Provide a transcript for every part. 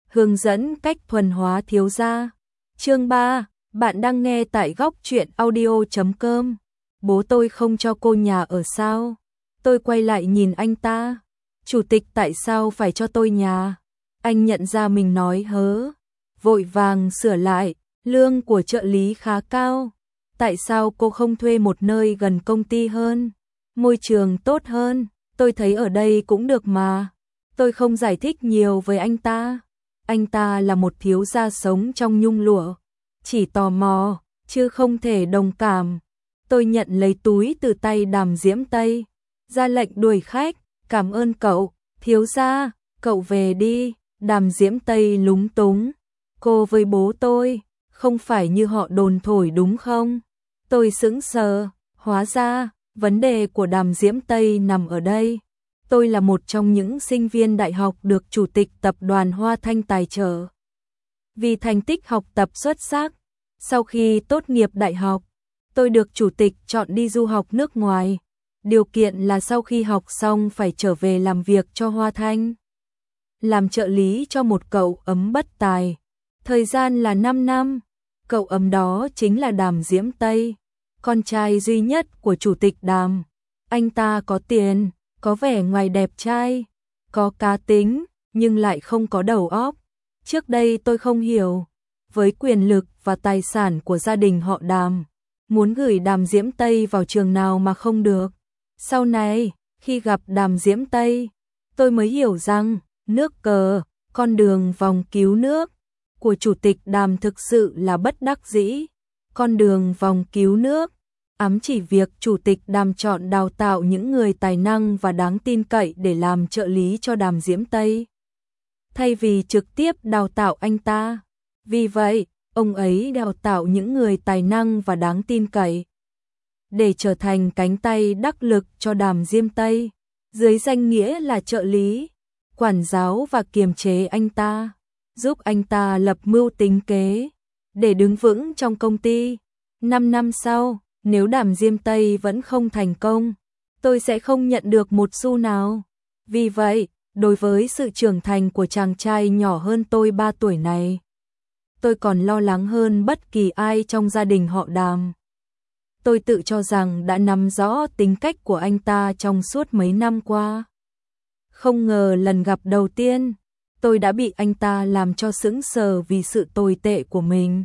hướng dẫn cách thuần hóa thiếu gia. Chương 3, bạn đang nghe tại góc truyện audio.com. Bố tôi không cho cô nhà ở sao? Tôi quay lại nhìn anh ta. Chủ tịch tại sao phải cho tôi nhà? Anh nhận ra mình nói hớ, vội vàng sửa lại, lương của trợ lý khá cao. Tại sao cô không thuê một nơi gần công ty hơn? Môi trường tốt hơn, tôi thấy ở đây cũng được mà. Tôi không giải thích nhiều với anh ta. Anh ta là một thiếu gia sống trong nhung lụa, chỉ tò mò, chứ không thể đồng cảm. Tôi nhận lấy túi từ tay Đàm Diễm Tây, ra lệnh đuổi khách. Cảm ơn cậu, thiếu gia, cậu về đi. Đàm Diễm Tây lúng túng. Cô với bố tôi, không phải như họ đồn thổi đúng không? Tôi sững sờ, hóa ra, vấn đề của Đàm Diễm Tây nằm ở đây. Tôi là một trong những sinh viên đại học được Chủ tịch Tập đoàn Hoa Thanh tài trợ. Vì thành tích học tập xuất sắc, sau khi tốt nghiệp đại học, tôi được Chủ tịch chọn đi du học nước ngoài. Điều kiện là sau khi học xong phải trở về làm việc cho Hoa Thanh. Làm trợ lý cho một cậu ấm bất tài. Thời gian là 5 năm. Cậu ấm đó chính là Đàm Diễm Tây, con trai duy nhất của Chủ tịch Đàm. Anh ta có tiền, có vẻ ngoài đẹp trai, có cá tính, nhưng lại không có đầu óc. Trước đây tôi không hiểu, với quyền lực và tài sản của gia đình họ Đàm, muốn gửi Đàm Diễm Tây vào trường nào mà không được. Sau này, khi gặp Đàm Diễm Tây, tôi mới hiểu rằng, nước cờ, con đường vòng cứu nước của Chủ tịch Đàm thực sự là bất đắc dĩ. Con đường vòng cứu nước ám chỉ việc Chủ tịch Đàm chọn đào tạo những người tài năng và đáng tin cậy để làm trợ lý cho Đàm Diễm Tây, thay vì trực tiếp đào tạo anh ta. Vì vậy, ông ấy đào tạo những người tài năng và đáng tin cậy để trở thành cánh tay đắc lực cho Đàm Diễm Tây, dưới danh nghĩa là trợ lý, quản giáo và kiềm chế anh ta, giúp anh ta lập mưu tính kế để đứng vững trong công ty. 5 năm sau, nếu Đàm Diễm Tây vẫn không thành công, tôi sẽ không nhận được một xu nào. Vì vậy, đối với sự trưởng thành của chàng trai nhỏ hơn tôi 3 tuổi này, tôi còn lo lắng hơn bất kỳ ai trong gia đình họ Đàm. Tôi tự cho rằng đã nắm rõ tính cách của anh ta trong suốt mấy năm qua. Không ngờ lần gặp đầu tiên, tôi đã bị anh ta làm cho sững sờ vì sự tồi tệ của mình.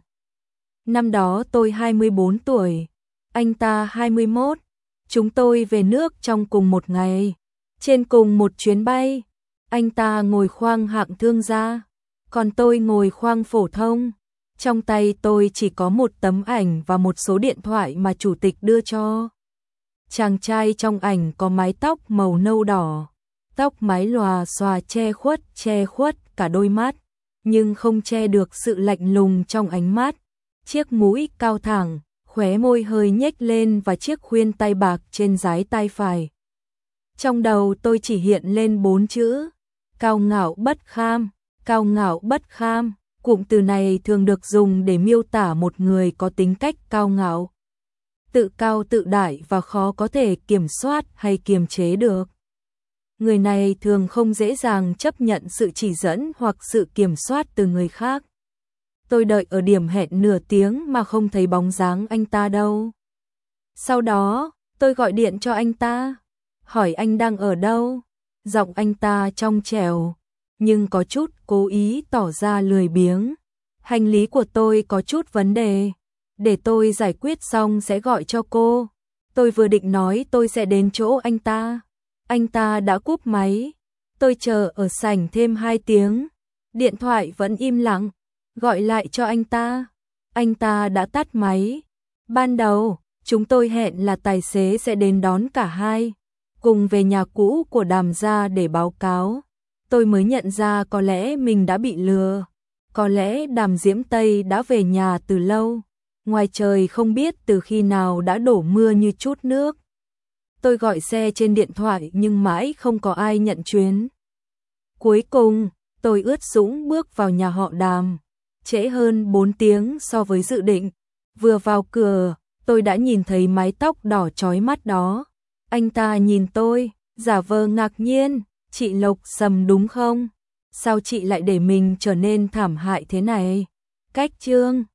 Năm đó tôi 24 tuổi, anh ta 21. Chúng tôi về nước trong cùng một ngày, trên cùng một chuyến bay. Anh ta ngồi khoang hạng thương gia, còn tôi ngồi khoang phổ thông. Trong tay tôi chỉ có một tấm ảnh và một số điện thoại mà Chủ tịch đưa cho. Chàng trai trong ảnh có mái tóc màu nâu đỏ, tóc mái lòa xòa che khuất cả đôi mắt, nhưng không che được sự lạnh lùng trong ánh mắt. Chiếc mũi cao thẳng, khóe môi hơi nhếch lên và chiếc khuyên tay bạc trên dái tay phải. Trong đầu tôi chỉ hiện lên 4 chữ: cao ngạo bất kham. Cao ngạo bất kham, cụm từ này thường được dùng để miêu tả một người có tính cách cao ngạo, tự cao tự đại và khó có thể kiểm soát hay kiềm chế được. Người này thường không dễ dàng chấp nhận sự chỉ dẫn hoặc sự kiểm soát từ người khác. Tôi đợi ở điểm hẹn nửa tiếng mà không thấy bóng dáng anh ta đâu. Sau đó, tôi gọi điện cho anh ta, hỏi anh đang ở đâu. Giọng anh ta trong trẻo, nhưng có chút cố ý tỏ ra lười biếng. Hành lý của tôi có chút vấn đề, để tôi giải quyết xong sẽ gọi cho cô. Tôi vừa định nói tôi sẽ đến chỗ anh ta đã cúp máy. Tôi chờ ở sảnh thêm 2 tiếng, điện thoại vẫn im lặng. Gọi lại cho anh ta đã tắt máy. Ban đầu, chúng tôi hẹn là tài xế sẽ đến đón cả hai, cùng về nhà cũ của Đàm gia để báo cáo. Tôi mới nhận ra có lẽ mình đã bị lừa. Có lẽ Đàm Diễm Tây đã về nhà từ lâu. Ngoài trời không biết từ khi nào đã đổ mưa như chút nước. Tôi gọi xe trên điện thoại nhưng mãi không có ai nhận chuyến. Cuối cùng, tôi ướt sũng bước vào nhà họ Đàm, trễ hơn 4 tiếng so với dự định. Vừa vào cửa, tôi đã nhìn thấy mái tóc đỏ chói mắt đó. Anh ta nhìn tôi, giả vờ ngạc nhiên, chị Lộc Sầm đúng không? sao chị lại để mình trở nên thảm hại thế này? Cách chương